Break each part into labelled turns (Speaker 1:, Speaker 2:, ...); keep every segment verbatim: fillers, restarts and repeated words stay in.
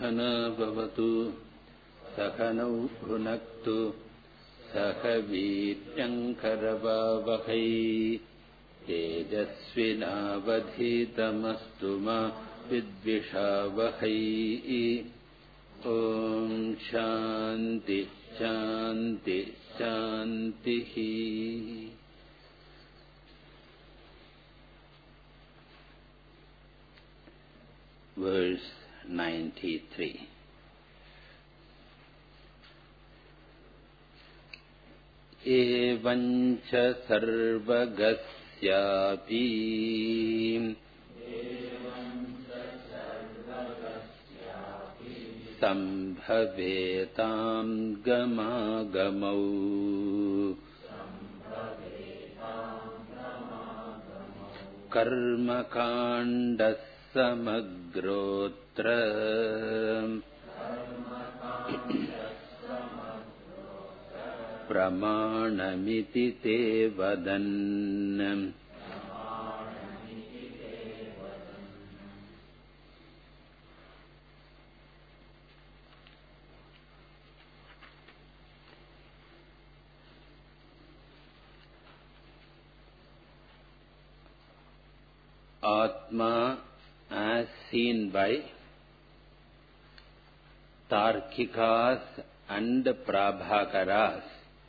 Speaker 1: सहना भवतु सहनौ भुनक्तु सह वीर्यङ्करवावहै तेजस्विनावधीतमस्तु मा विद्विषावहै। ॐ शान्ति शान्ति शान्तिः। Verse ninety-three. एवञ्च सर्वगस्यापि सम्भवेतां गमागमौ कर्मकाण्डस्य समग्रोऽत्र प्रमाणमिति ते वदन्। Atma, as seen by Tarkikas and Prabhakaras,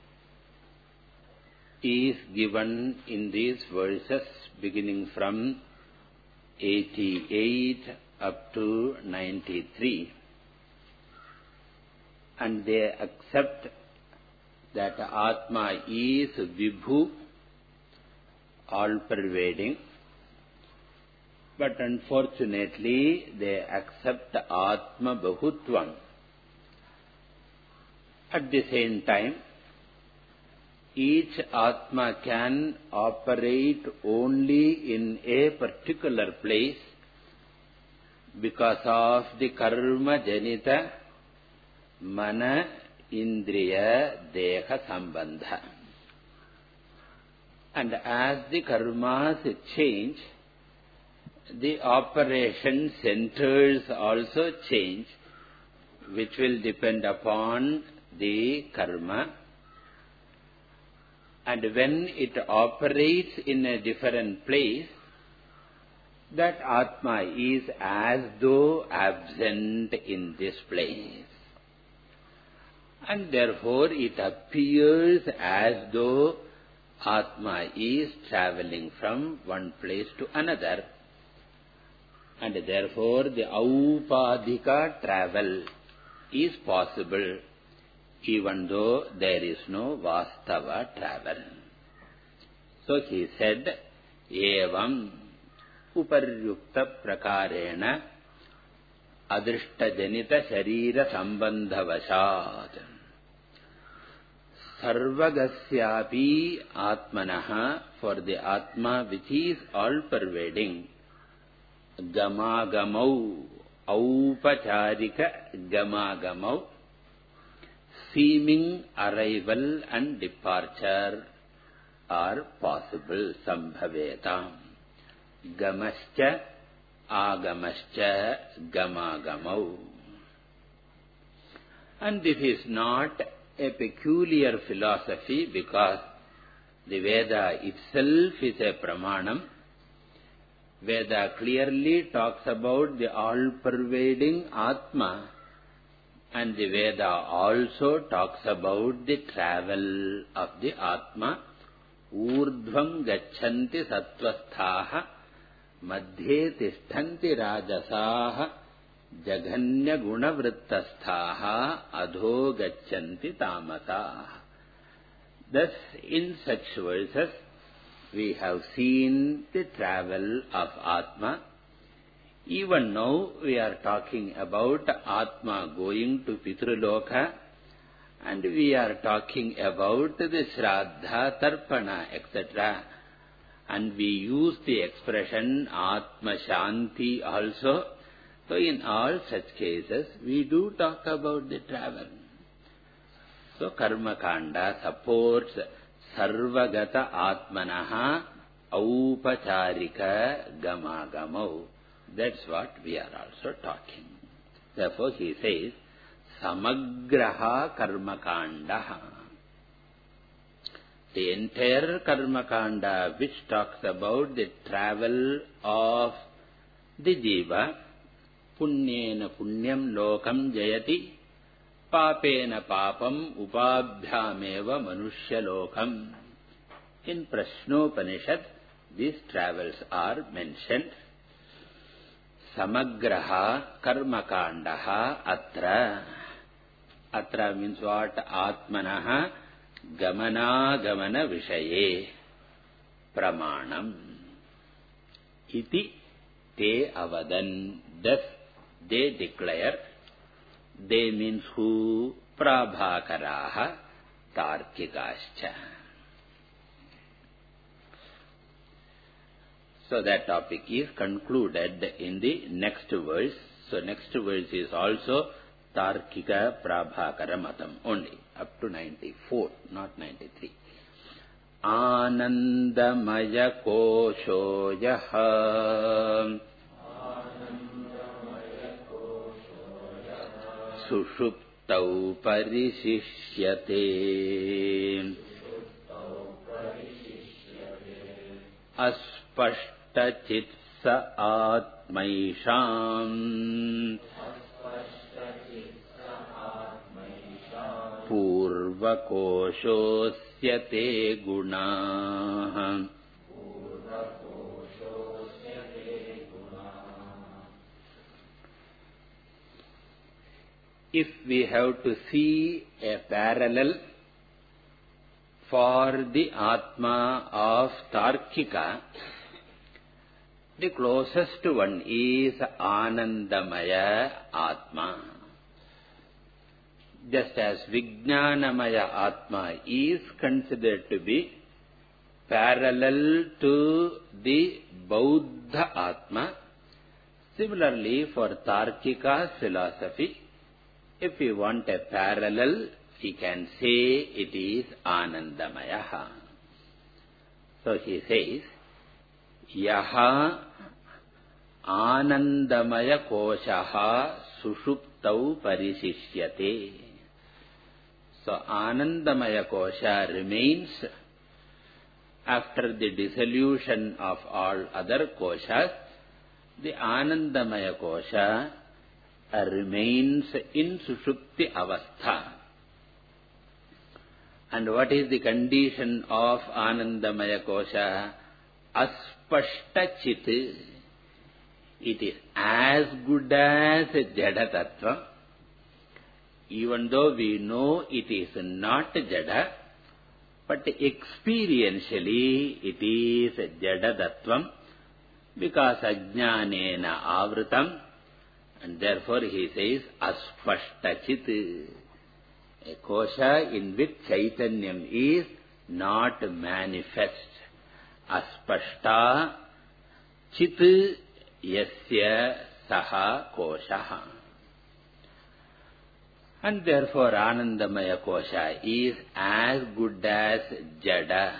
Speaker 1: is given in these verses beginning from eighty-eight up to ninety-three, and they accept that Atma is Vibhu, all-pervading. But unfortunately, they accept Atma Bahutvam. At the same time, each Atma can operate only in a particular place because of the Karma Janita Mana Indriya Deha Sambandha. And as the karmas change, the operation centers also change, which will depend upon the karma. And when it operates in a different place, that Atma is as though absent in this place. And therefore it appears as though Atma is traveling from one place to another. And therefore the aupadhika travel is possible, even though there is no vastava travel. So he said, evam uparyukta prakarena adrishta janita sharira sambandhavashat sarvagasyapi atmanaha, for the Atma which is all-pervading, Gamagamau, Aupacharika Gamagamau, seeming arrival and departure are possible. Sambhavetam. Gamascha, Agamascha, Gamagamau. And this is not a peculiar philosophy, because the Veda itself is a pramanam. Veda clearly talks about the all-pervading Atma, and the Veda also talks about the travel of the Atma. Urdhvam gacchanti sattvasthaha madhye tishthanti rajasaha jaganya gunavrittasthaha adho gacchanti tamasaha. Thus, in such verses, we have seen the travel of Atma. Even now we are talking about Atma going to Pitruloka, and we are talking about the Shraddha, Tarpana, et cetera. And we use the expression Atma Shanti also. So in all such cases, we do talk about the travel. So Karma Kanda supports Sarvagata Atmanaha Aupacharika Gamagamau. That's what we are also talking. Therefore he says, Samagraha Karmakandaha. The entire Karmakanda which talks about the travel of the Jiva, Punyena Punyam Lokam Jayati, Papena Papam Upabhyameva Manushya Lokam. In Prashnopanishad, these travels are mentioned. Samagraha Karmakandaha Atra. Atra means what? Atmanaha Gamana Gamana Vishaye Pramanam. Iti Te Avadan. Thus they declare. They means who? Prabhakaraha Tarkikascha. So that topic is concluded in the next verse. So next verse is also Tarkika Prabhakara Matam only, up to ninety-four, not ninety-three. Anandamaya Kosho Yaha Sushuptau Parishishyate Aspashtachitsa Atmaisham Purvakoshosya Gunah. If we have to see a parallel for the Atma of Tarkika, the closest one is Anandamaya Atma. Just as Vijnanamaya Atma is considered to be parallel to the Bauddha Atma, similarly for Tarkika's philosophy, if we want a parallel, we can say it is Anandamaya. So he says, Yaha Anandamaya Koshaha Sushuptau Parishishyate. So Anandamaya Kosha remains after the dissolution of all other koshas. The Anandamaya Kosha remains in Sushupti Avastha. And what is the condition of Anandamaya Kosha? Aspashta Chit. It is as good as Jada Tattva. Even though we know it is not Jada, but experientially it is Jada Tattvam, because Ajnanena Avritam, and therefore he says Aspashta Chit. A kosha in which Chaitanyam is not manifest. Aspashta Chit Yasya Saha Koshaha. And therefore Anandamaya Kosha is as good as Jada.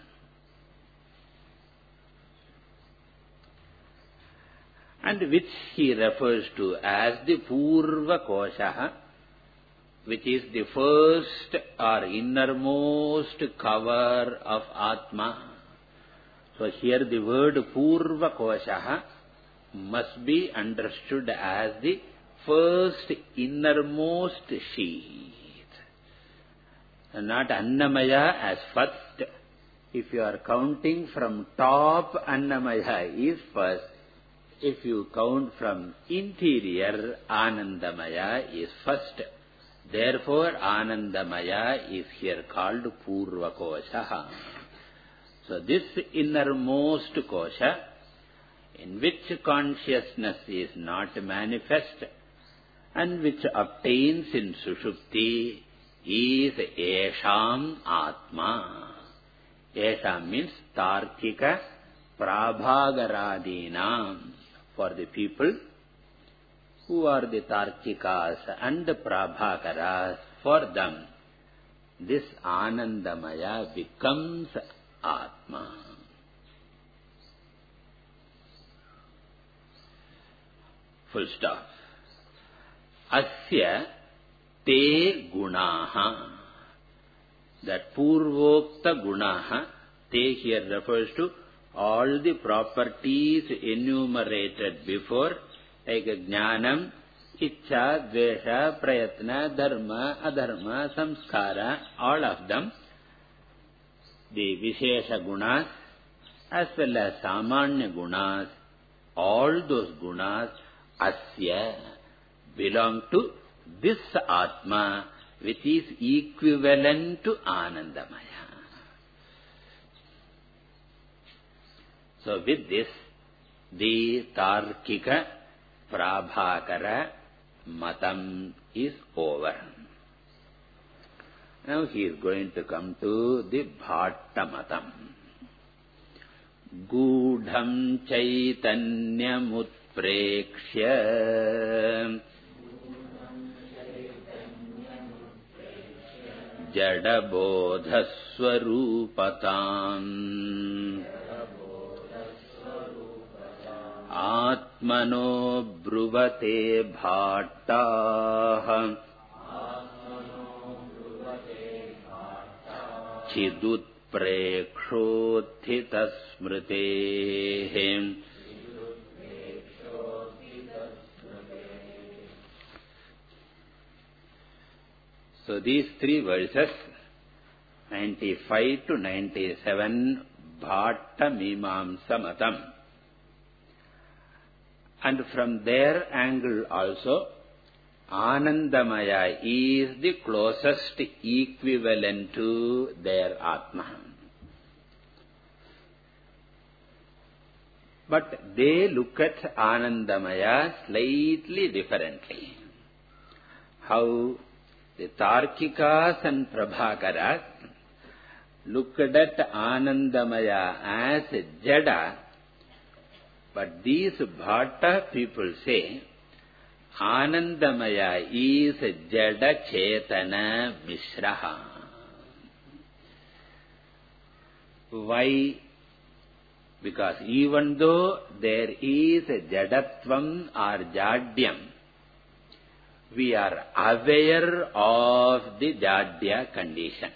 Speaker 1: And which he refers to as the Purva Koshaha, which is the first or innermost cover of Atma. So here the word Purva Koshaha must be understood as the first innermost sheath. Not Annamaya as first. If you are counting from top, Annamaya is first. If you count from interior, Anandamaya is first. Therefore, Anandamaya is here called Purva Kosha. So this innermost kosha, in which consciousness is not manifest, and which obtains in Sushupti, is Esham Atma. Esham means Tarkika Prabhagaradinam. For the people who are the Tarkikas and the Prabhakaras, for them this Anandamaya becomes Atma. Full stop. asya te gunaha. That purvokta gunaha, te here refers to all the properties enumerated before, like jnanam, ichcha, dvesha, prayatna, dharma, adharma, samskara, all of them, the vishesha gunas as well as samanya gunas, all those gunas asya belong to this Atma, which is equivalent to Anandamaya. So with this, the Tarkika Prabhakara Matam is over. Now he is going to come to the Bhatta Matam. Gudham Chaitanyam Utprekshya Jadabodha Swarupatam Atmano Bruvate Bhattah Chidut Prekshothita Smritehem. So these three verses, ninety-five to ninety-seven, Bhatta Mimamsa Matam. And from their angle also, Anandamaya is the closest equivalent to their Atma. But they look at Anandamaya slightly differently. How the Tarkikas and Prabhakaras looked at Anandamaya as Jada, but these Bhatta people say Anandamaya is Jada Chetana Mishraha. Why? Because even though there is Jadatvam or Jadyam, we are aware of the Jadya condition.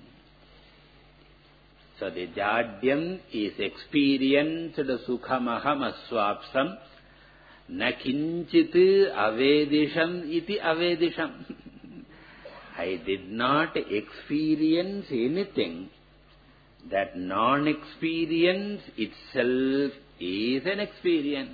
Speaker 1: So the Jadyam is experienced Sukhamaham Aswapsam Na kinchit avedisham iti avedisham. I did not experience anything. That non-experience itself is an experience.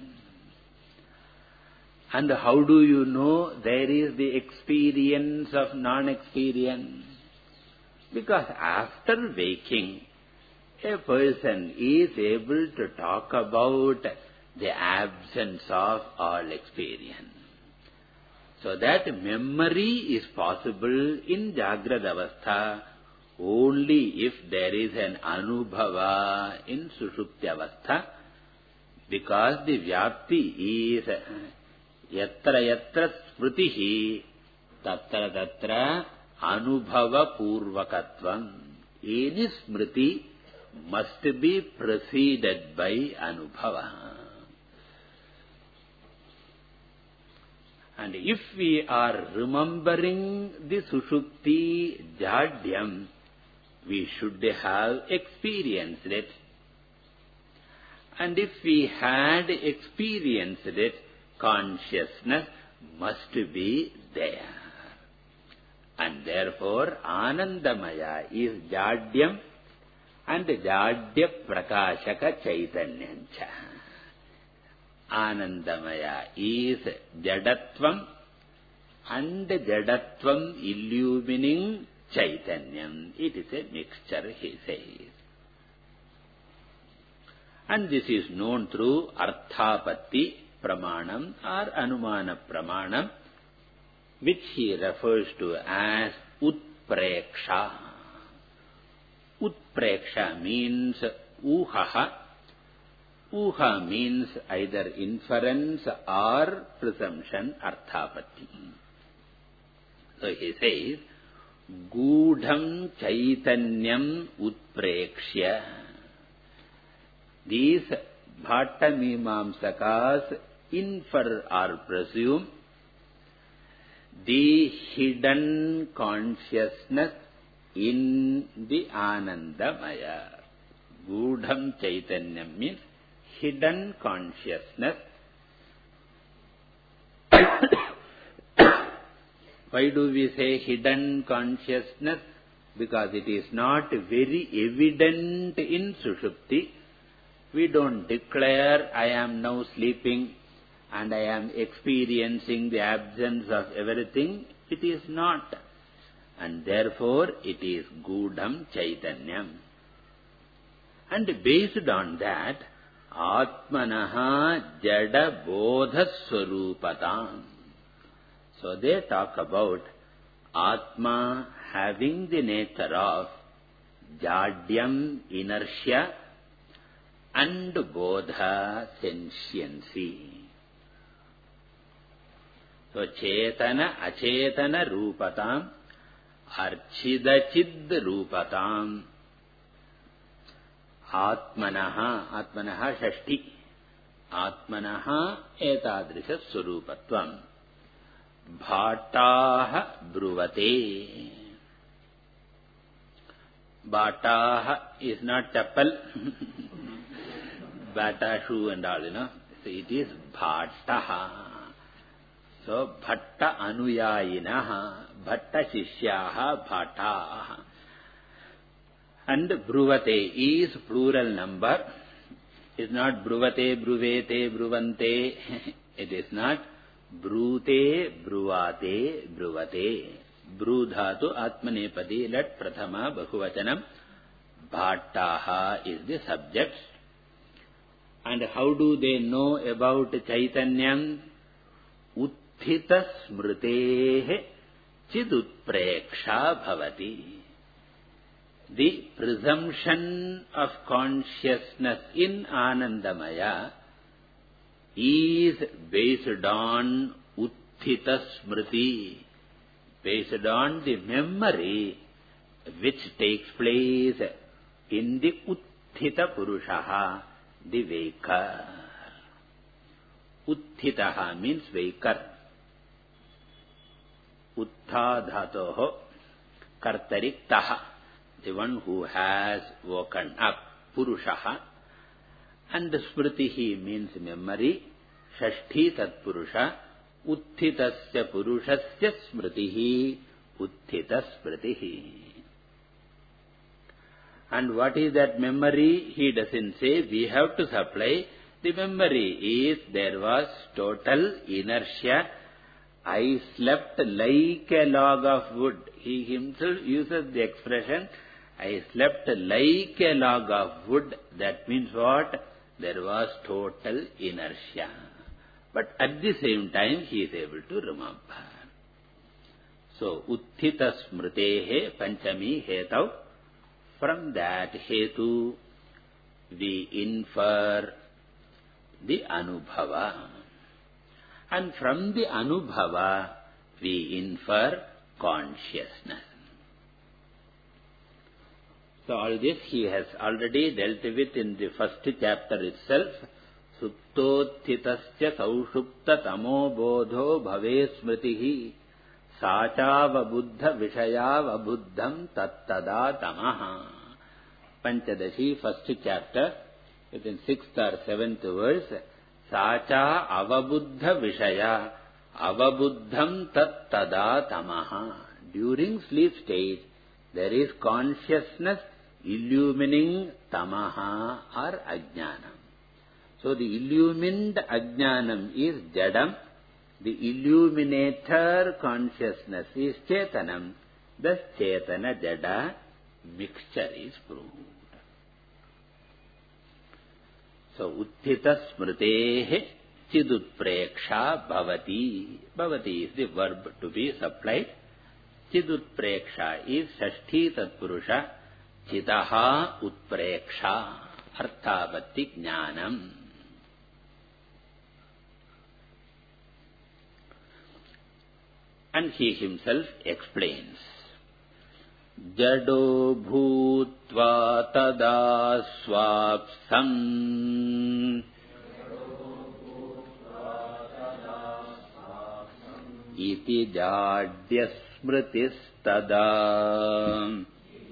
Speaker 1: And how do you know there is the experience of non-experience? Because after waking, a person is able to talk about the absence of all experience. So that memory is possible in Jagrada Avastha only if there is an Anubhava in Sushupti Avastha, because the Vyapti is Yatra Yatra Smritihi Tatra Tatra Anubhava Purvakatvam. Any Smriti must be preceded by Anubhava. And if we are remembering the Sushupti Jadyam, we should have experienced it. And if we had experienced it, consciousness must be there. And therefore, Anandamaya is Jadyam and Jadya Prakashaka Chaitanyancha. Anandamaya is Jadatvam and Jadatvam illumining Chaitanyam. It is a mixture, he says. And this is known through Arthapatti Pramanam or Anumana Pramanam, which he refers to as Utpreksha. Utpreksha means Uhaha. Uha means either inference or presumption, Arthapatti. So he says, Gudham Chaitanyam Utprekshya. These Bhatta Mimamsakas infer or presume the hidden consciousness in the Anandamaya. Gudham Chaitanyam means hidden consciousness. Why do we say hidden consciousness? Because it is not very evident in Sushupti. We don't declare, I am now sleeping and I am experiencing the absence of everything. It is not. And therefore, it is Gudham Chaitanyam. And based on that, Atmanaha Jada Bodha Swarupatam. So they talk about Atma having the nature of Jadyam, inertia, and Bodha, sentiency. So Chetana, Achetana Rupatam, Archidachid Rupatam, Atmanaha, Atmanaha Shashti, Atmanaha Etadrisha Surupatvam, Bhataha Bruvate. Bhataha is not chappal, bata shoe and all, you know. So it is Bhataha. So Bhatta Anuyayinaha, Bhatta Shishyaha, Bhataha. And Bruvate is plural number. Is not Bruvate, Bruvete, Bruvante. It is not Brute, Bruvate, Bruvate. Brudhatu Atmanepadi, let Prathama Bahuvachanam. Bhattaha is the subject. And how do they know about Chaitanyam? Utthita smritehe chidutpreksha bhavati. The presumption of consciousness in Anandamaya is based on Utthita smriti, based on the memory which takes place in the Utthita Purushaha, the Vaikar. Utthitaha means Vaikar. Uttha dhatoho kartariktaha, the one who has woken up, Purushaha. And Smritihi means memory, Shashti Tat Purusha, Uthitasya Purushasya Smritihi, Uthita Smritihi. And what is that memory? He doesn't say. We have to supply. The memory is there was total inertia. I slept like a log of wood. He himself uses the expression, I slept like a log of wood. That means what? There was total inertia. But at the same time, he is able to remember. So, Utthita Smritehe Panchami Hetav. From that Hetu, we infer the Anubhava. And from the Anubhava, we infer consciousness. So all this he has already dealt with in the first chapter itself. Suptothitasya saushupta tamo bodho bhave smritihi sachava buddha vishayava buddham tattada tamaha. Panchadashi, first chapter, within sixth or seventh verse, Sacha avabuddha vishaya avabuddham tattada tamaha. During sleep stage, there is consciousness illumining tamaha or ajnanam. So the illumined ajnanam is jadam, the illuminator consciousness is chetanam, thus chetana jada mixture is proved. So Utthita smritehe chidutpreksha bhavati. Bhavati is the verb to be supplied. Chidutpreksha is Shashti Tatpurusha. Chitaha utpreksha arthavati jnanam. And he himself explains. Jado bhutva tada swapsam iti jadya smritistada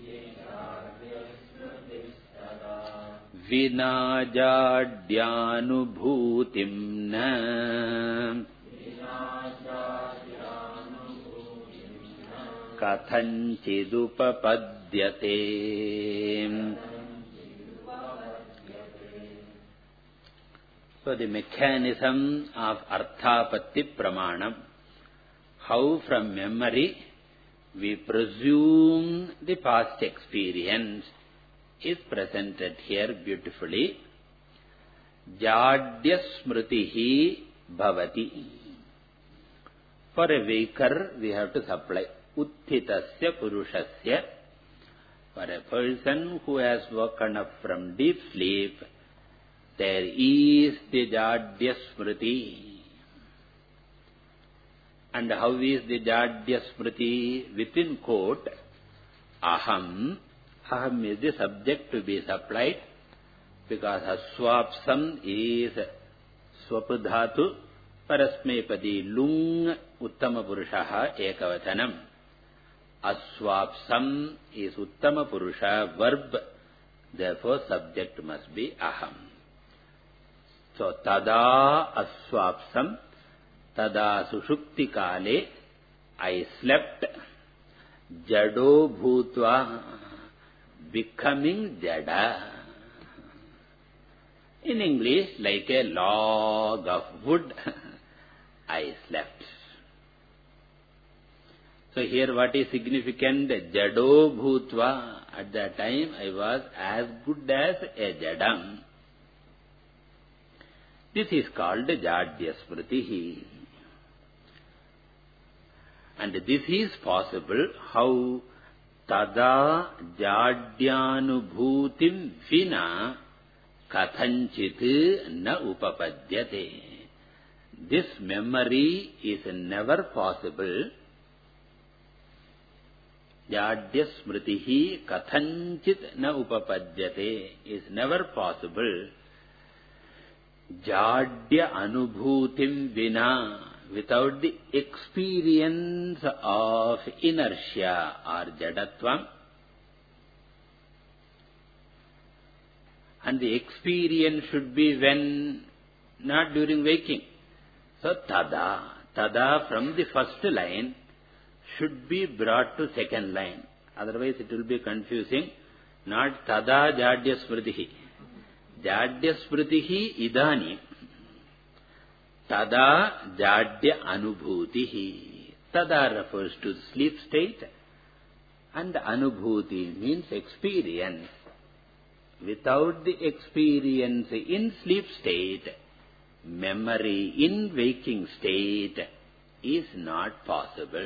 Speaker 1: vina jadyanubhutim na kathanchidupapadyate. So the mechanism of arthapatti pramanam, how from memory we presume the past experience, is presented here beautifully. Jadya smritihi bhavati. For a waker, we have to supply uthitasya purushasya. For a person who has woken up from deep sleep, there is the Jadya Smriti. And how is the Jadya Smriti? Within quote, Aham. Aham is the subject to be supplied, because Aswapsam is Swapudhatu, Parasmepadi Lung Uttama Purushaha Ekavachanam. Aswapsam is Uttama Purusha, verb, therefore subject must be Aham. So, tada aswapsam, tada sushupti kale, I slept, jado bhutva, becoming jada. In English, like a log of wood, I slept. So, here what is significant? Jado bhutva. At that time, I was as good as a jadam. This is called Jadya Smritihi. And this is possible. How? Tada Jadyanubhutim vina kathanchit na upapadyate. This memory is never possible. Jadya Smritihi kathanchit na upapadyate is never possible. Jadya anubhutim vina, without the experience of inertia or jadatvam. And the experience should be when? Not during waking. So, tada, tada from the first line should be brought to second line. Otherwise it will be confusing. Not tada jadya smritihi. Jadya smritihi idani. Tada jadya anubhutihi. Tada refers to sleep state, and anubhuti means experience. Without the experience in sleep state, memory in waking state is not possible.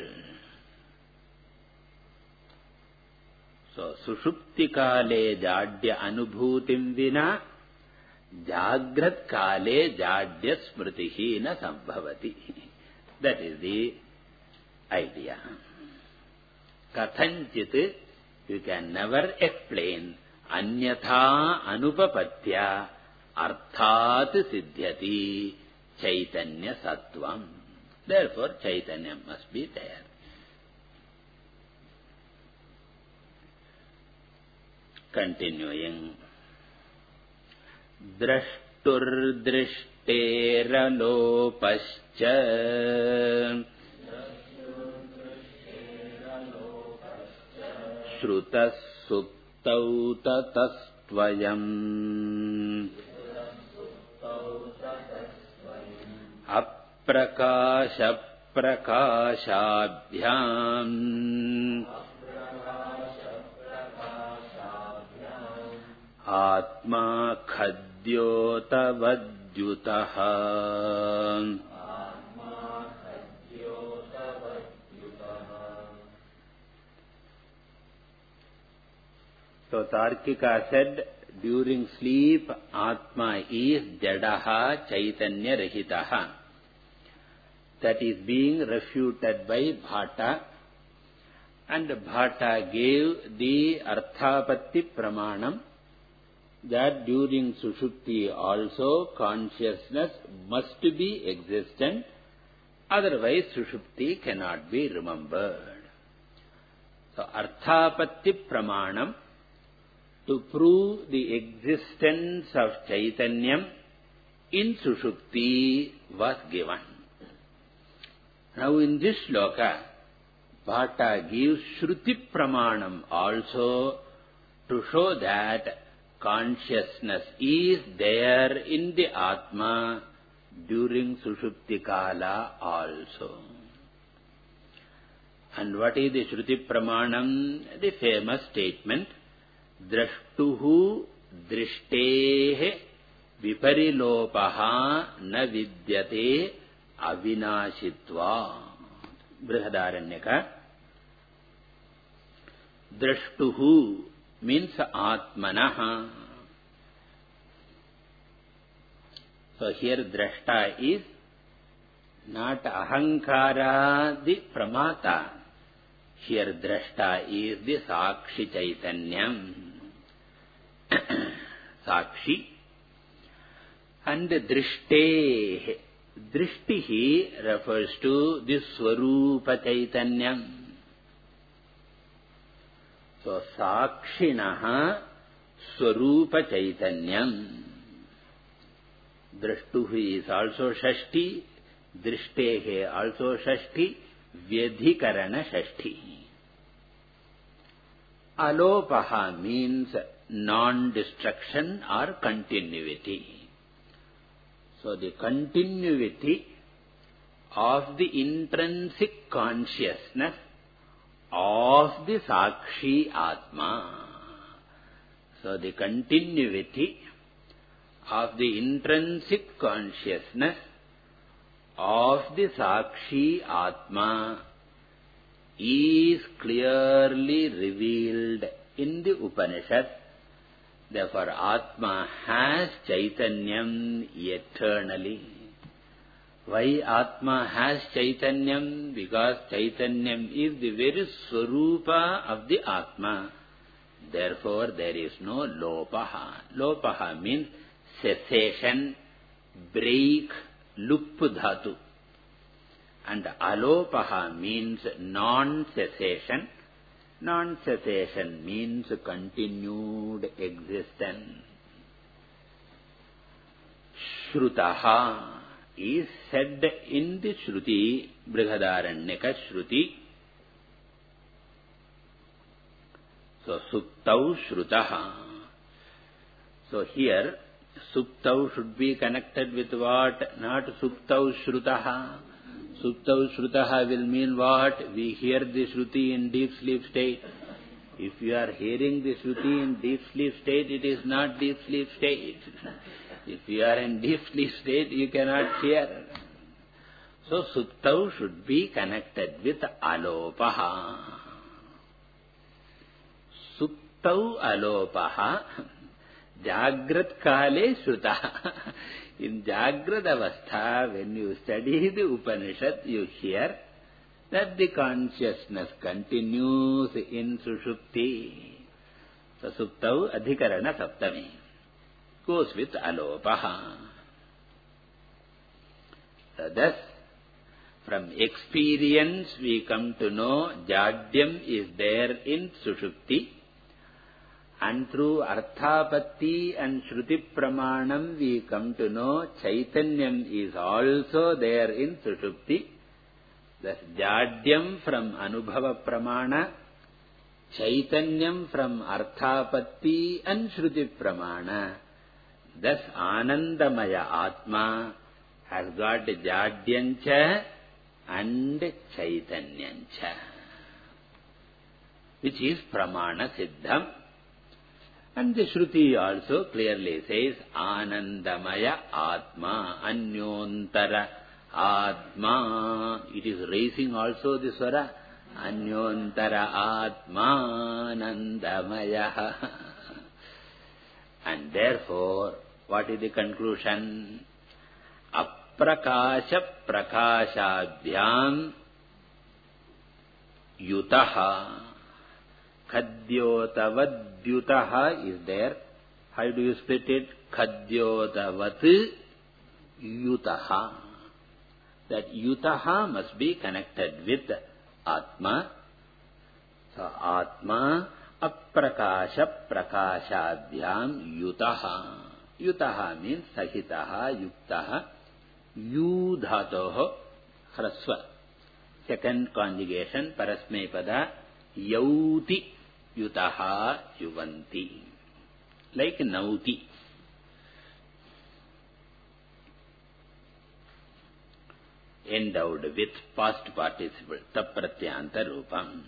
Speaker 1: So, sushupti kale jadya anubhutim vina, jagrat kale jadya smritihi na sambhavati. That is the idea. Kathanchit, you can never explain. Anyatha anupapatya arthat siddhyati chaitanya sattvam. Therefore, chaitanya must be there. Continuing. Drashtur drishtera lopascha shrutas suptau tatastvayam aprakasha prakashabhyam Atma khadyota vadyutaha. So Tarkika said, during sleep, Atma is jadaha chaitanya rahitaha. That is being refuted by Bhatta. And Bhatta gave the Arthapatti Pramanam, that during Sushupti also consciousness must be existent, Otherwise, Sushupti cannot be remembered. So, Arthapatti Pramanam, to prove the existence of Chaitanyam in Sushupti, was given. Now, in this shloka, Bhatta gives Shruti Pramanam also to show that consciousness is there in the Atma during Sushupti Kala also. And what is the Shruti Pramanam? The famous statement, Drashtuhu Drishtehe Viparilopaha na vidyate avinashitva. Brihadaranyaka. Drashtuhu means Atmanaha. So here Drashta is not Ahankara, the Pramata. Here Drashta is the Sakshi Chaitanyam. Sakshi. And Drishte. Drishtihi refers to the Swarupa Chaitanyam. So Sakshinaha Swarupa Chaitanyam. Drashtuhi is also Shashti. Drishtehe also Shashti. Vyadhikarana Shashti. Alopaha means non-destruction or continuity. So the continuity of the intrinsic consciousness of the Sakshi Atma. So the continuity of the intrinsic consciousness of the Sakshi Atma is clearly revealed in the Upanishad. Therefore, Atma has Chaitanyam eternally. Why Atma has Chaitanyam? Because Chaitanyam is the very Swarupa of the Atma. Therefore, there is no Lopaha. Lopaha means cessation, break, lup dhatu. And Alopaha means non-cessation. Non-cessation means continued existence. Shrutaha is said in the Shruti, Brihadaranyaka Shruti. So, Suptau Shrutaha. So, here, Suptau should be connected with what? Not Suptau Shrutaha. Suptau Shrutaha will mean what? We hear the Shruti in deep sleep state. If you are hearing the Shruti in deep sleep state, it is not deep sleep state. If you are in deep sleep state, you cannot hear. So, Suptau should be connected with Alopaha. Suptau Alopaha. Jagrat Kale Shruta. In Jagrat Avastha, when you study the Upanishad, you hear that the consciousness continues in Sushupti. So, Suptau Adhikarana Saptami goes with Alopaha. So, thus, from experience we come to know Jadyam is there in Sushupti. And through Arthapatti and Shruti Pramanam we come to know Chaitanyam is also there in Sushupti. Thus Jadyam from Anubhava Pramana, Chaitanyam from Arthapatti and Shruti Pramana. Thus Anandamaya Atma has got Jadyancha and Chaitanyancha, which is Pramana Siddham. And the Shruti also clearly says, Anandamaya Atma, Anyontara Atma. It is raising also the Swara, Anyontara Atma, Nandamaya. And therefore, what is the conclusion? Aprakasha Prakashabhyam Yutaha Khadyotavadyutaha is there. How do you split it? Khadyotavat Yutaha. that Yutaha must be connected with Atma. So, Atma aprakasha prakashabhyam Yutaha. Yutaha means Sahitaha, Yuktaha, Yu dhatoho, Hrasva. Second conjugation, Parasmaipada, Yauti, Yutaha, Yuvanti. Like Nauti. Endowed with past participle, Tapratyanta Rupam.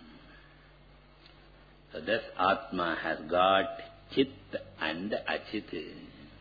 Speaker 1: So thus Atma has got Chit and Achit.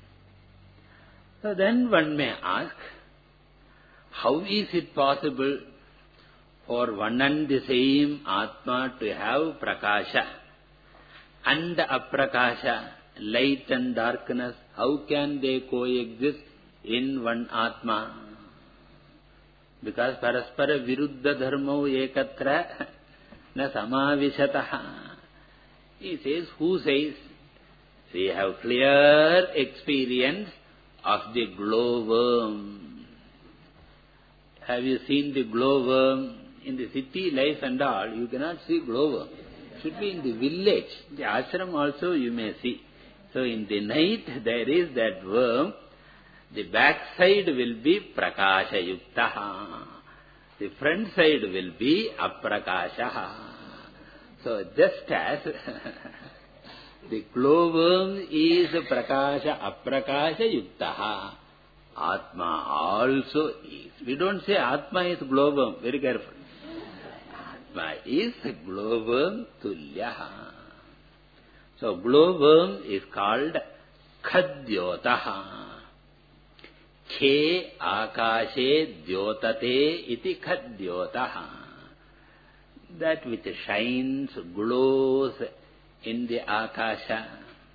Speaker 1: So then one may ask, how is it possible for one and the same Atma to have Prakasha and Aprakasha, light and darkness? How can they coexist in one Atma? Because Paraspara Viruddha Dharmau Ekatra na Samavishataha. He says, who says? We have clear experience of the glowworm. Have you seen the glowworm? In the city life and all, you cannot see glowworm. It should be in the village. The ashram also you may see. So in the night there is that worm. The back side will be Prakasha Yuktaha. The front side will be Aprakashaha. So just as the glowworm is Prakasha Aprakasha Yuktaha, Atma also is. We don't say Atma is glowworm. Very careful. Atma is glowworm Tulyaha. So glowworm is called Khadyotaha. Khe akashe dyotate iti khadyotaha. That which shines, glows in the akasha.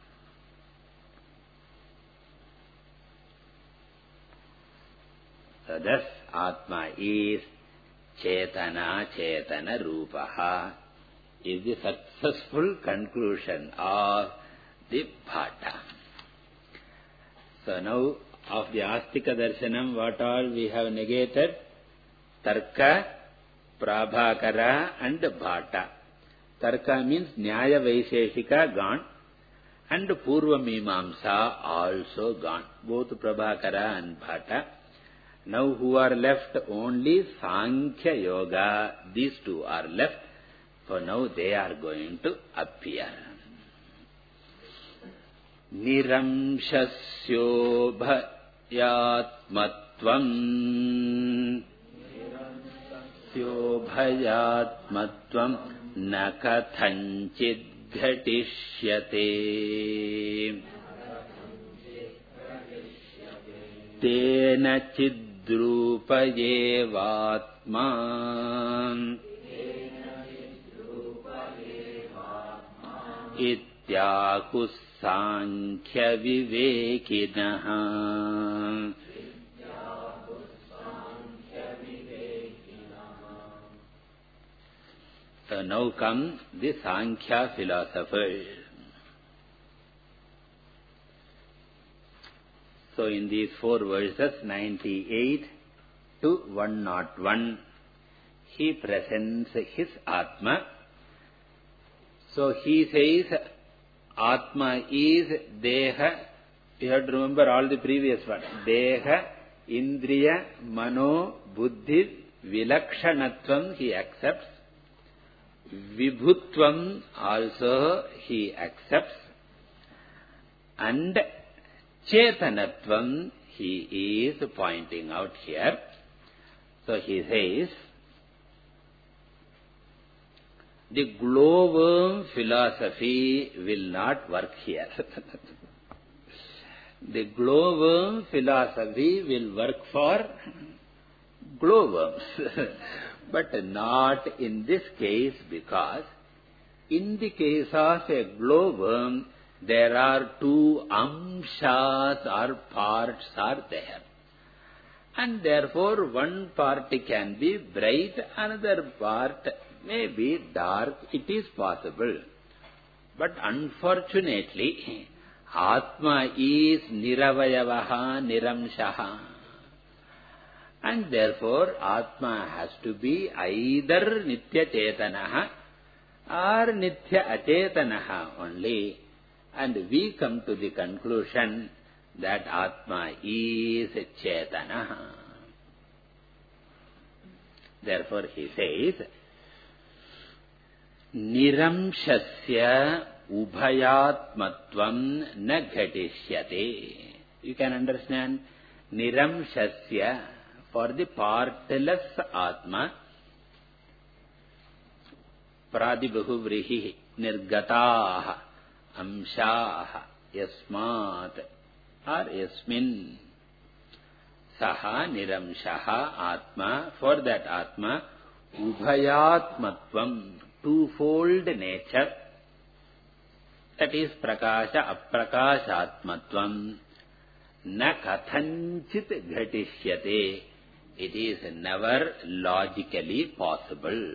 Speaker 1: So thus Atma is Chetana Chetana Rupaha, is the successful conclusion of the Bhata. So now, of the Astika Darshanam, what all we have negated? Tarka, Prabhakara and Bhata. Tarka means Nyaya Vaisheshika gone and Purva Mimamsa also gone. Both Prabhakara and Bhata. Now who are left? Only Sankhya Yoga. These two are left. So now they are going to appear. Niramshasyo bhayatmatvam Niramshasyo bhayatmatvam Nakathanchid ghatishyate Tena chidrupayevatma Ityakus Sankhya Vivekinaha. So now come the Sankhya philosophers. So in these four verses, ninety-eight to one oh one, he presents his Atma. So he says, Atma is Deha. You have to remember all the previous ones. Deha, Indriya, Mano, Buddhi, Vilakshanatvam he accepts. Vibhutvam also he accepts. And Chetanatvam he is pointing out here. So he says, the glowworm philosophy will not work here. The glowworm philosophy will work for glowworms. But not in this case, because in the case of a glowworm, there are two amshas or parts are there. And therefore one part can be bright, another part may be dark. It is possible. But unfortunately, Atma is Niravayavaha Niramshaha. And therefore, Atma has to be either Nitya Chetanaha or Nitya Achetanaha only. And we come to the conclusion that Atma is Chetanaha. Therefore, he says, Niramshasya Ubhayatmatvam na ghatishyate. You can understand? Niramshasya, for the partless Atma, Pradibahuvrihi, Nirgataha, Amshaha, Yasmat, or Yasmin. Saha Niramshaha Atma, for that Atma, Ubhayatmatvam, twofold nature, that is Prakasha Aprakashatmatvam, na kathanchit ghatishyate. It is never logically possible.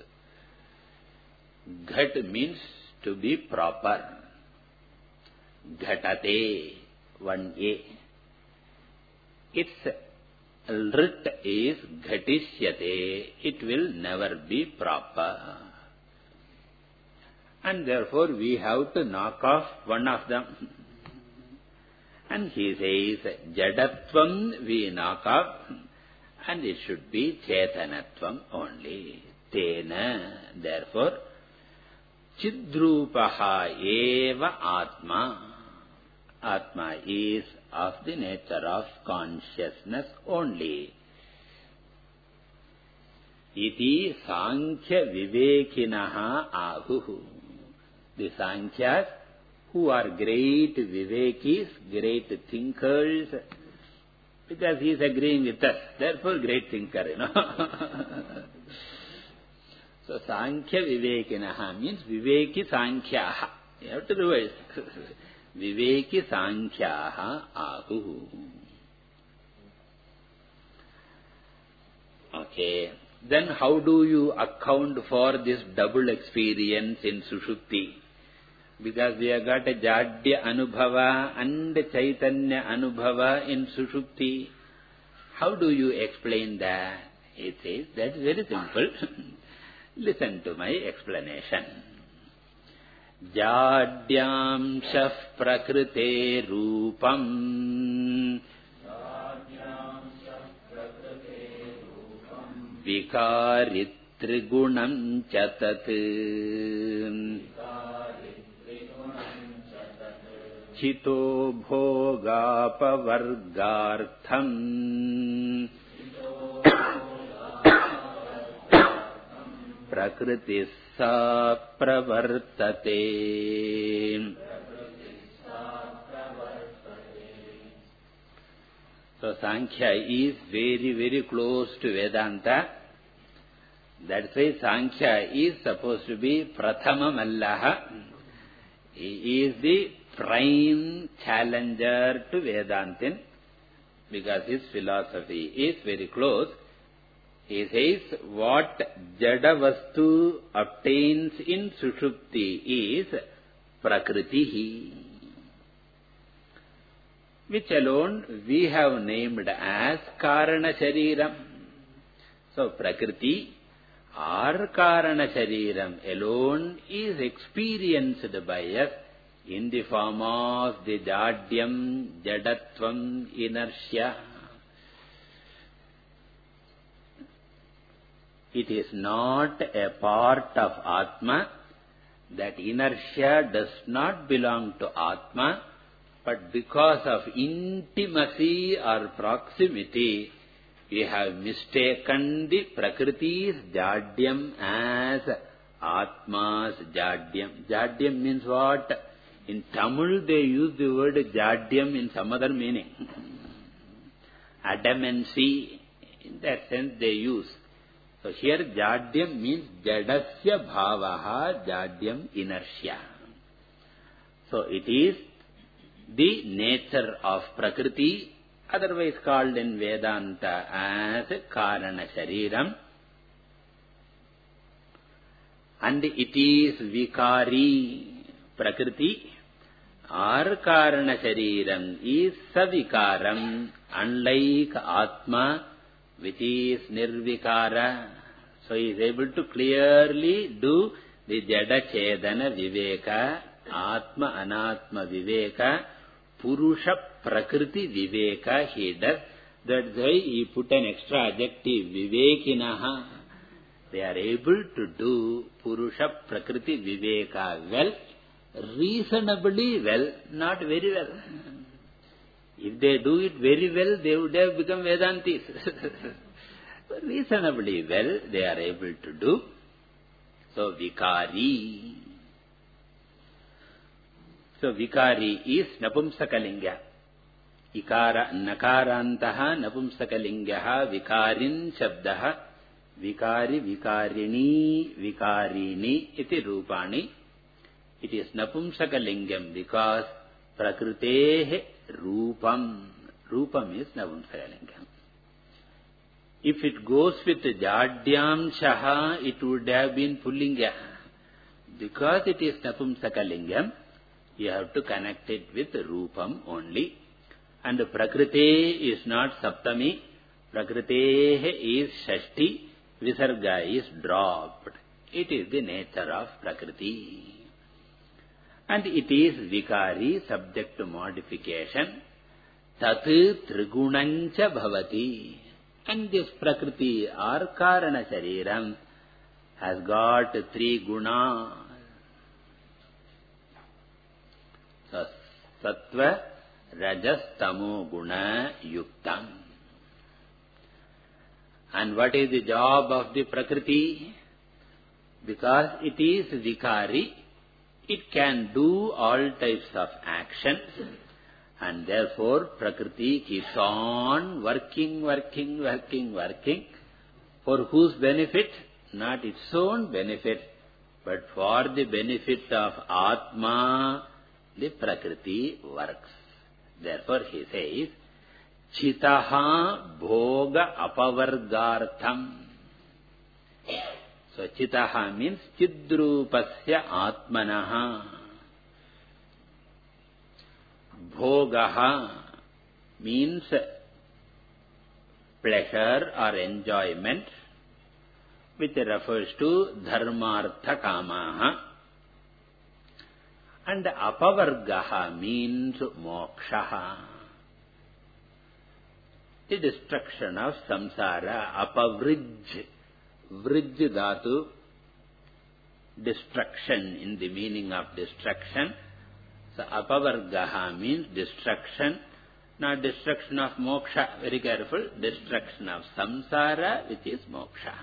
Speaker 1: Ghat means to be proper. Ghatate, one A. Its rit is ghatishyate. It will never be proper. And therefore we have to knock off one of them. And he says, Jadatvam we knock off, and it should be Chetanatvam only. Tena, therefore, Chidrupaha eva Atma. Atma is of the nature of consciousness only. Iti Sankhya Vivekinaha Ahuhu. The Sankhyas, who are great Vivekis, great thinkers, because he is agreeing with us, therefore great thinker, you know. So Sankhya Vivekinaha means Viveki Sankhyaha. You have to revise. Viveki Sankhyaha Ahu. Okay. Then how do you account for this double experience in Sushupti? Because we have got a Jadya Anubhava and Chaitanya Anubhava in Sushupti. How do you explain that? It says, that's very simple. Listen to my explanation. Jadyamshah prakrite rupam vikaritrigunam chatat chito bhogapavargartham prakriti sa pravartate. So Sankhya is very, very close to Vedanta. That's why Sankhya is supposed to be Prathama Mallaha. He is the prime challenger to Vedantin, because his philosophy is very close. He says, what Jadavastu obtains in Sushupti is Prakritihi, which alone we have named as Karana Shariram. So Prakriti or Karana Shariram alone is experienced by us in the form of the Jadyam, Jadatvam, inertia. It is not a part of Atma. That inertia does not belong to Atma, but because of intimacy or proximity, we have mistaken the Prakriti's Jadyam as Atma's Jadyam. Jadyam means what? In Tamil they use the word Jadyam in some other meaning. Adamancy, in that sense they use. So here Jadyam means Jadasya Bhavaha, Jadyam inertia. So it is the nature of Prakriti, otherwise called in Vedanta as Karana Shariram. And it is Vikari. Prakriti or Karana Shariram is Savikaram, unlike Atma, which is nirvikara. So he is able to clearly do the jada chedana viveka, atma anatma viveka, purusha prakriti viveka he does. That's why he put an extra adjective, vivekinaha. They are able to do purusha prakriti viveka well, reasonably well, not very well. If they do it very well, they would have become Vedantis. Reasonably well, they are able to do. So, Vikari. So, Vikari is Napumsakalinga. Ikara, Nakarantaha, Napumsakalingaha, Vikarin Shabdaha, Vikari, Vikarini, Vikarini, iti Rupani. It is Napumsakalingam because Prakritehe Rupam. Rupam is Napumsakalingam. If it goes with Jadyam Shaha, it would have been Pullinga. Because it is Napumsakalingam, you have to connect it with Rupam only. And Prakrite is not Saptami. Prakrite is Shashti. Visarga is dropped. It is the nature of Prakriti. And it is Vikari, subject to modification. Tat Trigunancha Bhavati. And this Prakriti or Karana Shariram has got three gunas. So, Sattva, Rajas, Tamo Guna Yuktam. And what is the job of the Prakriti? Because it is Vikari, it can do all types of actions. And therefore, Prakriti keeps on working, working, working, working. For whose benefit? Not its own benefit, but for the benefit of Atma, the Prakriti works. Therefore, he says, Chitaha bhoga apavargartham. So, Chitaha means Chidrupasya Atmanaha. Bhogaha means pleasure or enjoyment, which refers to dharmartha kamaha. And apavargaha means mokshaha, the destruction of samsara. Apavrij, vrij dhatu, destruction in the meaning of destruction. So, apavargaha means destruction, not destruction of moksha, very careful, destruction of samsara, which is moksha.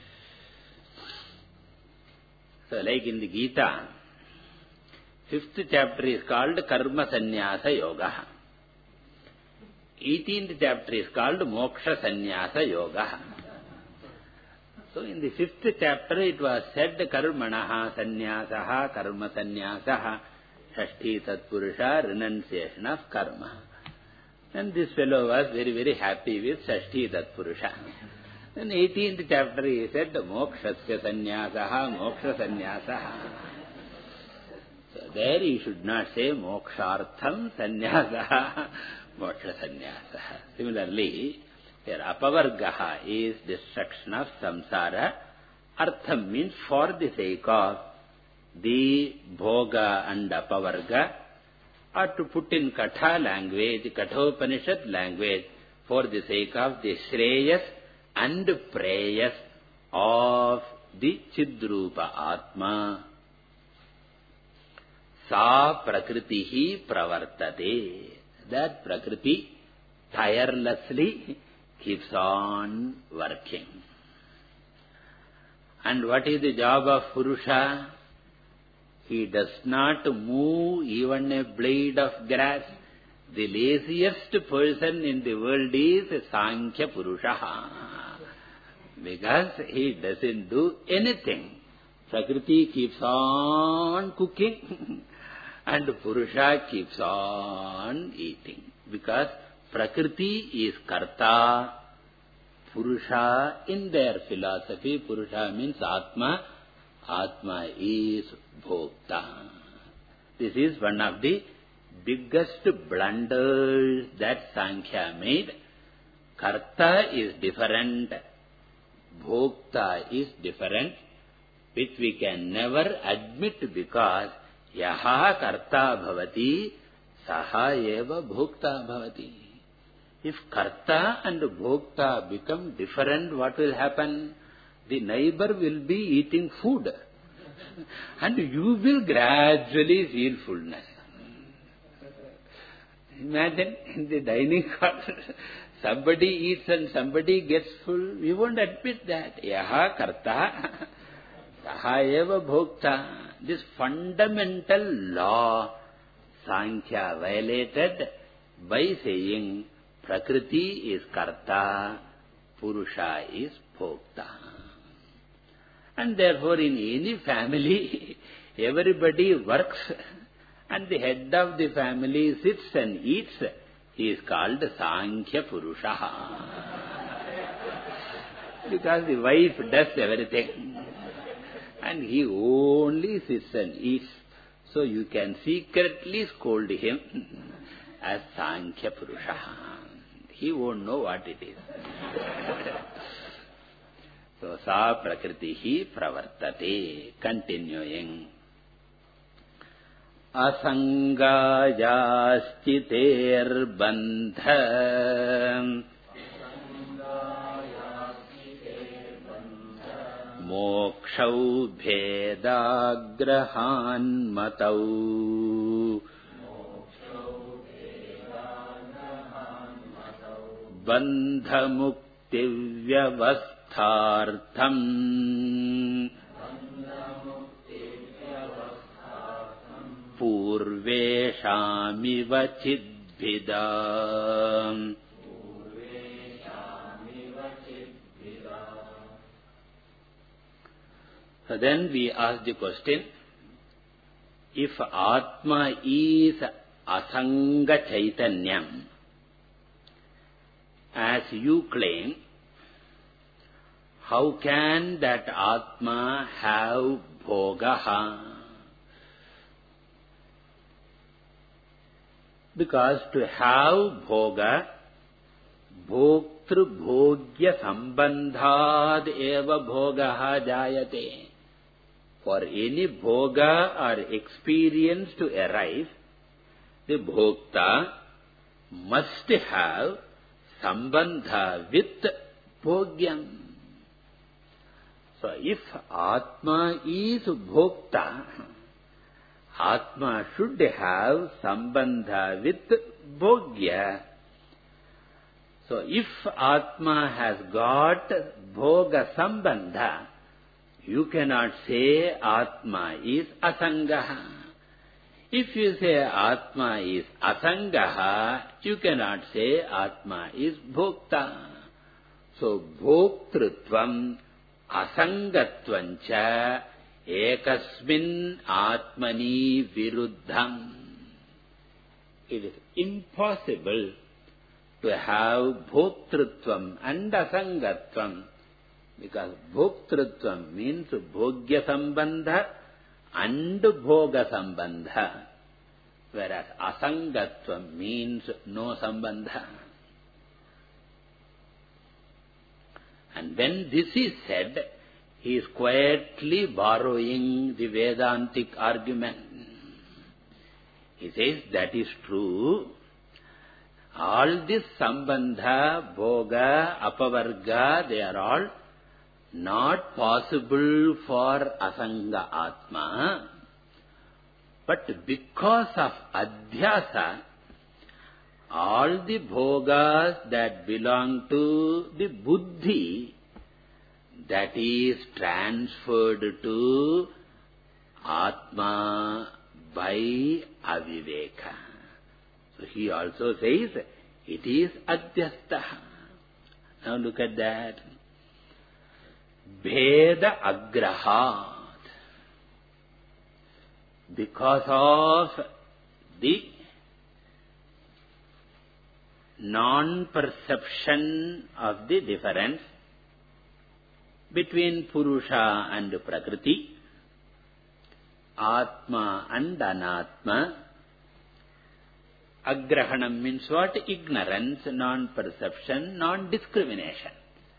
Speaker 1: So, like in the Gita, fifth chapter is called Karma Sannyasa Yoga. eighteenth chapter is called Moksha Sannyasa Yoga. So, in the fifth chapter it was said Karmanaha Sannyasaha, Karma Sannyasaha, Shashti Tatpurusha, renunciation of karma. And this fellow was very, very happy with Shashti Tatpurusha. In eighteenth chapter he said, Mokshasya Sannyasaha, Moksha Sannyasaha. So there you should not say Mokshartham Sannyasaha, Moksha Sannyasaha. Similarly, here Apavargaha is destruction of samsara. Artham means for the sake of the bhoga and apavarga, or to put in Katha language, Kathopanishad language, for the sake of the Shreyas and Preyas of the Chidrupa Atma. Sa Prakritihi Pravartate. That Prakriti tirelessly keeps on working. And what is the job of Purusha? He does not move even a blade of grass. The laziest person in the world is Sankhya Purusha. Because he doesn't do anything. Prakriti keeps on cooking and Purusha keeps on eating. Because Prakriti is Karta. Purusha, in their philosophy, Purusha means Atma. Atma is Bhokta. This is one of the biggest blunders that Sankhya made. Karta is different, Bhokta is different, which we can never admit because Yaha Karta Bhavati, Saha Eva Bhokta Bhavati. If Karta and Bhokta become different, what will happen? The neighbor will be eating food and you will gradually feel fullness. Imagine in the dining hall, somebody eats and somebody gets full. We won't admit that. Yaha Karta, Saha Eva Bhokta. This fundamental law, Sankhya violated by saying Prakriti is Karta, Purusha is Bhokta. And therefore in any family, everybody works and the head of the family sits and eats. He is called Sankhya Purusha. Because the wife does everything. And he only sits and eats. So you can secretly scold him as Sankhya Purusha. He won't know what it is. So, sa prakritihi pravartate. Continuing. Asangayastiter bandha mokshau bhedagrahan matau bandha mukti vyavasthartham purveshamiva chidbhidam. So then we ask the question, if Atma is Asanga Chaitanyam, as you claim, how can that Atma have Bhogaha? Because to have Bhoga, Bhoktru Bhogya Sambandhad eva Bhogaha Jayate. For any Bhoga or experience to arise, the Bhokta must have Sambandha with Bhogyam. So if Atma is Bhokta, Atma should have Sambandha with Bhogya. So if Atma has got Bhoga Sambandha, you cannot say Atma is Asangaha. If you say Atma is Asangaha, you cannot say Atma is Bhokta. So Bhoktritvam Asangatvancha Ekasmin Atmani Viruddham. It is impossible to have Bhoktritvam and Asangatvam, because Bhoktritvam means Bhogya Sambandha and Bhoga Sambandha, whereas Asangatvam means no Sambandha. And when this is said, he is quietly borrowing the Vedantic argument. He says that is true. All this Sambandha, Bhoga, Apavarga, they are all not possible for Asanga Atma. But because of Adhyasa, all the Bhogas that belong to the Buddhi, that is transferred to Atma by Aviveka. So he also says, it is Adhyastha. Now look at that. Bheda Agrahat. Because of the non-perception of the difference between Purusha and Prakriti, Atma and Anatma, Agrahanam means what? Ignorance, non-perception, non-discrimination.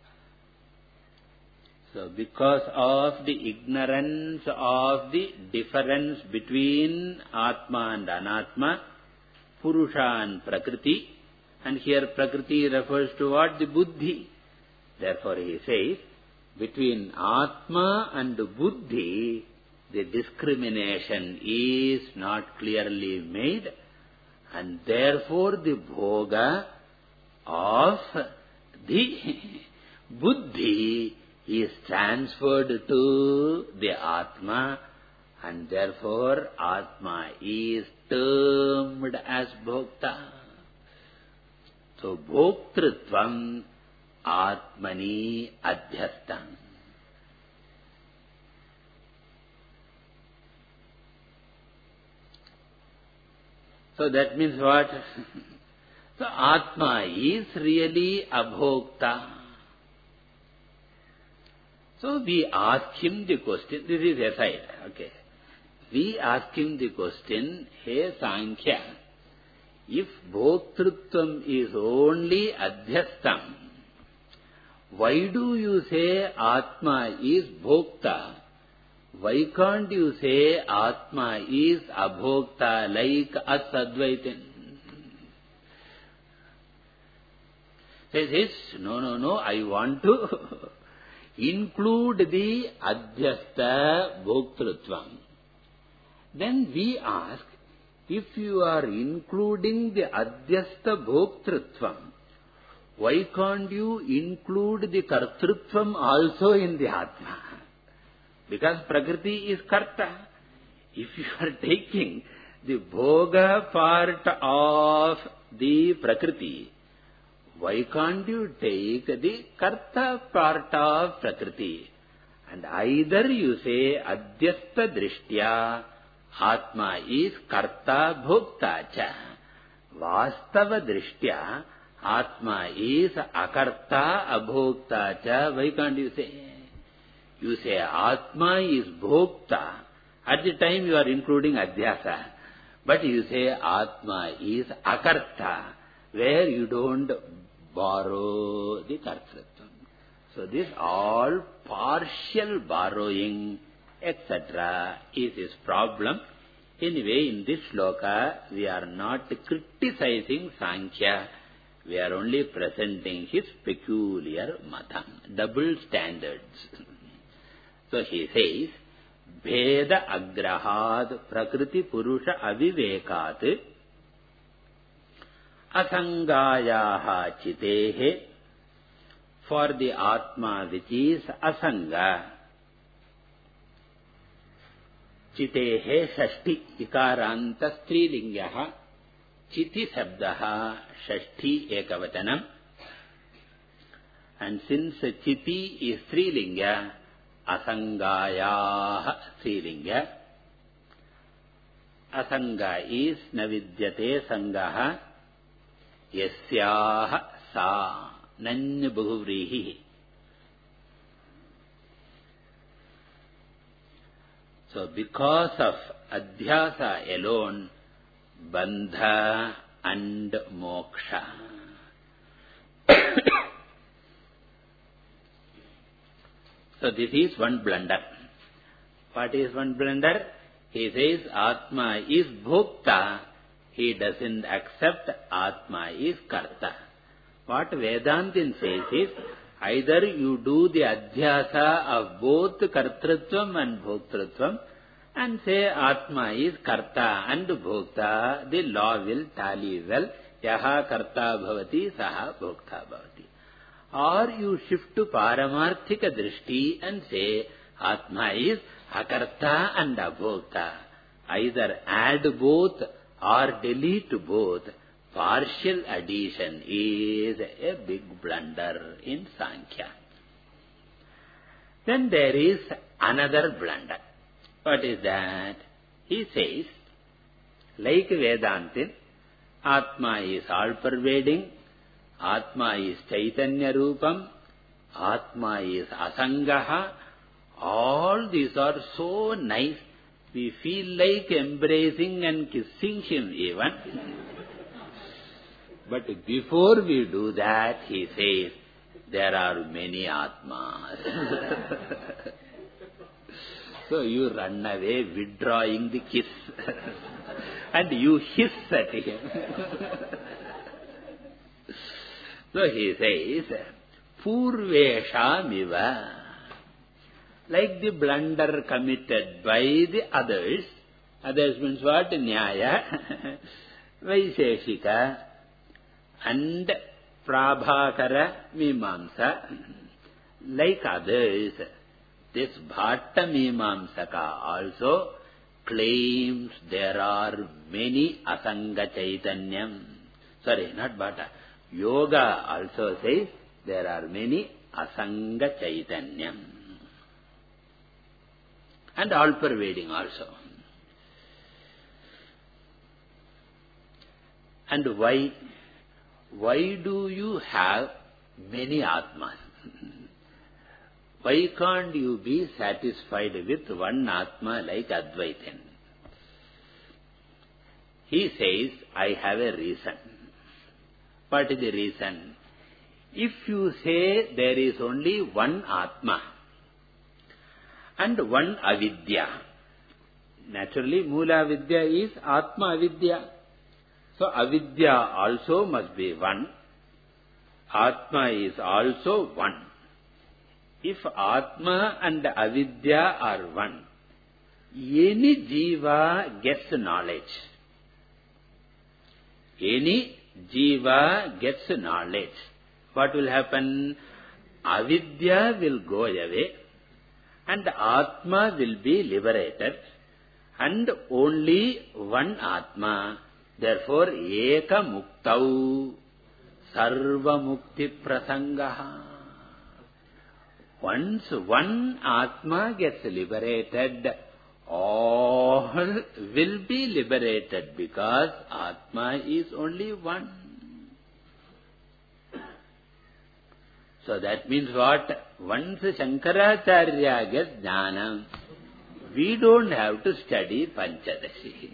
Speaker 1: So, because of the ignorance of the difference between Atma and Anatma, Purusha and Prakriti, and here Prakriti refers to what? The Buddhi. Therefore he says, between Atma and Buddhi, the discrimination is not clearly made, and therefore the bhoga of the Buddhi is transferred to the Atma, and therefore Atma is termed as Bhokta. So, Bhoktritvam Atmani Adhyastam. So, that means what? So, Atma is really a Bhokta. So, we ask him the question, this is aside, okay. We ask him the question, Hey Sankhya, if Bhoktritvam is only Adhyastam, why do you say Atma is Bhokta? Why can't you say Atma is Abhokta like us Advaitin? Says, yes, no, no, no, I want to include the Adhyasta Bhoktritvam. Then we ask, if you are including the Adhyasta Bhoktritvam, why can't you include the Kartrutvam also in the Atma? Because Prakriti is Karta. If you are taking the Bhoga part of the Prakriti, why can't you take the Karta part of Prakriti? And either you say Adhyasta Drishtya, Atma is Karta Bhokta cha. Vastava Drishtya, Atma is Akarta Abhokta cha. Why can't you say? You say Atma is Bhokta. At the time you are including Adhyasa. But you say Atma is Akarta, where you don't borrow the Kartritvam. So this all partial borrowing, et cetera is his problem. Anyway, in this shloka, we are not criticizing Sankhya. We are only presenting his peculiar matam, double standards. So he says, Bheda agrahad prakriti purusha avivekat asangayaha chitehe, for the Atma which is asanga. Chitehe shashti ikaranta strilingyaha, chiti sabdaha shashti ekavatanam. And since chiti is strilingya, asangayah strilingya. Asanga is navidyate sangaha yasyaha sa nanya bahuvrihi. So because of adhyasa alone, bandha and moksha. So this is one blunder. What is one blunder? He says Atma is Bhokta. He doesn't accept Atma is Karta. What Vedantin says is, either you do the adhyasa of both Kartritvam and Bhoktritvam and say Atma is Karta and Bhokta, the law will tally well. Yaha Karta bhavati, saha Bhokta bhavati. Or you shift to Paramarthika Drishti and say Atma is Akarta and Abhokta. Either add both or delete both. Partial addition is a big blunder in Sankhya. Then there is another blunder. What is that? He says, like Vedantin, Atma is all-pervading, Atma is Chaitanya Rupam, Atma is Asangaha. All these are so nice. We feel like embracing and kissing him even. But before we do that, he says, there are many Atmas. So you run away, withdrawing the kiss. And you hiss at him. So he says, Purveshamiva. Like the blunder committed by the others. Others means what? Nyaya, Vaisheshika, and Prabhakara Mimamsa. Like others, this Bhatta Mimamsaka also claims there are many Asanga Chaitanyam. Sorry, not Bhatta. Yoga also says there are many Asanga Chaitanyam. And all pervading also. And why? Why do you have many Atmas? Why can't you be satisfied with one Atma like Advaitin? He says, I have a reason. What is the reason? If you say there is only one Atma and one Avidya, naturally Mula Vidya is Atma Avidya. So Avidya also must be one. Atma is also one. If Atma and Avidya are one, any Jiva gets knowledge. Any Jiva gets knowledge. What will happen? Avidya will go away and Atma will be liberated, and only one Atma. Therefore, Eka Muktau Sarva Mukti Prasangaha. Once one Atma gets liberated, all will be liberated because Atma is only one. So that means what? Once Shankaracharya gets Jnanam, we don't have to study Panchadashi.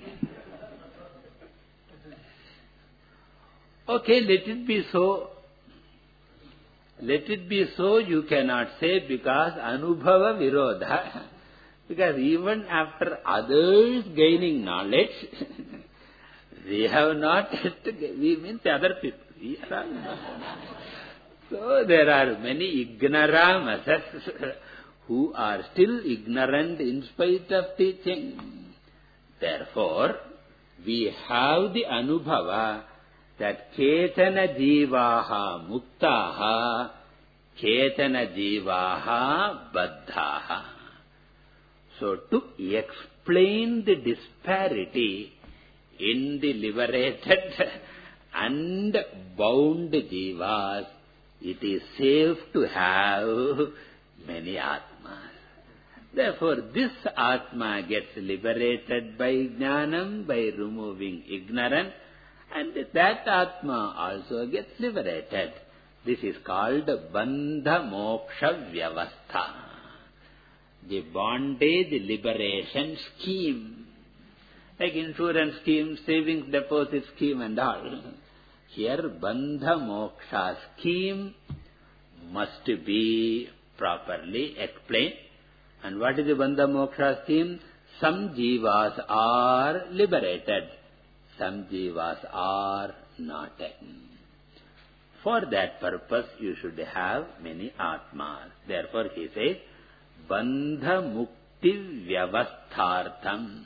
Speaker 1: Okay, let it be so. Let it be so, you cannot say, because Anubhava Virodha. Because even after others gaining knowledge, we have not yet, we means other people. We are not. So there are many ignoramuses who are still ignorant in spite of teaching. Therefore, we have the Anubhava that Ketana Jivaha Muktaha, Ketana Jivaha Baddhaha. So to explain the disparity in the liberated and bound Jivas, it is safe to have many Atmas. Therefore, this Atma gets liberated by Jnanam, by removing ignorance, and that Atma also gets liberated. This is called Bandha Moksha Vyavastha, the bondage liberation scheme. Like insurance scheme, savings deposit scheme and all. Here Bandha Moksha scheme must be properly explained. And what is the Bandha Moksha scheme? Some Jivas are liberated. Some Jivas are not. For that purpose, you should have many Atmas. Therefore, he says, Bandha Mukti Vyavasthartham.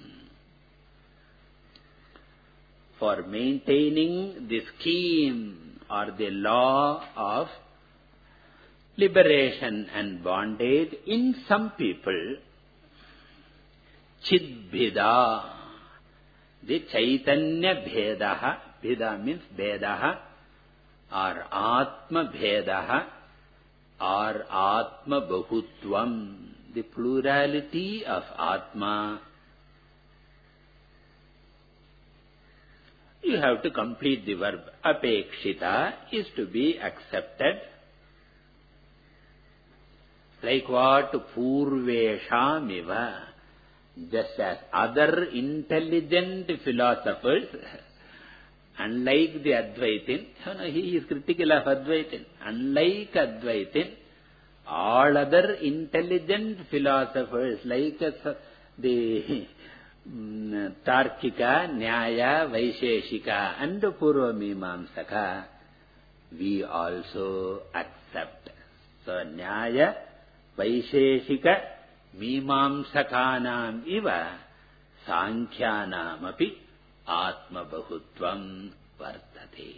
Speaker 1: For maintaining the scheme or the law of liberation and bondage in some people, Chidbhida, the Chaitanya Bhedaha, Bheda means Bhedaha, or Atma Bhedaha, or Atma Bahutvam, the plurality of Atma. You have to complete the verb. Apekshita is to be accepted. Like what? Purveshamiva. Just as other intelligent philosophers Unlike the Advaitin, you know, he is critical of Advaitin. Unlike Advaitin, all other intelligent philosophers like uh, the um, Tarkika, Nyaya, Vaisheshika and Purva Mimamsaka, we also accept. So, Nyaya, Vaisheshika, Mimamsakanam iva, Sankhyanam api Atma Bahutvam Vartate.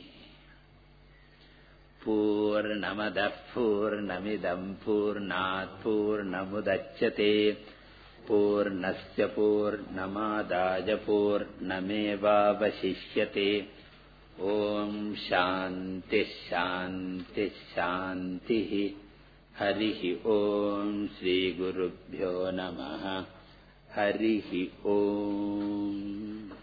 Speaker 1: Purnamadah Purnamidam Purnat Purnamudachyate Purnasya Purnamadaya Purnameva Vashishyate. Om Shanti Shanti Shanti. Harihi Om Sri Gurubhyo Namaha. Harihi Om.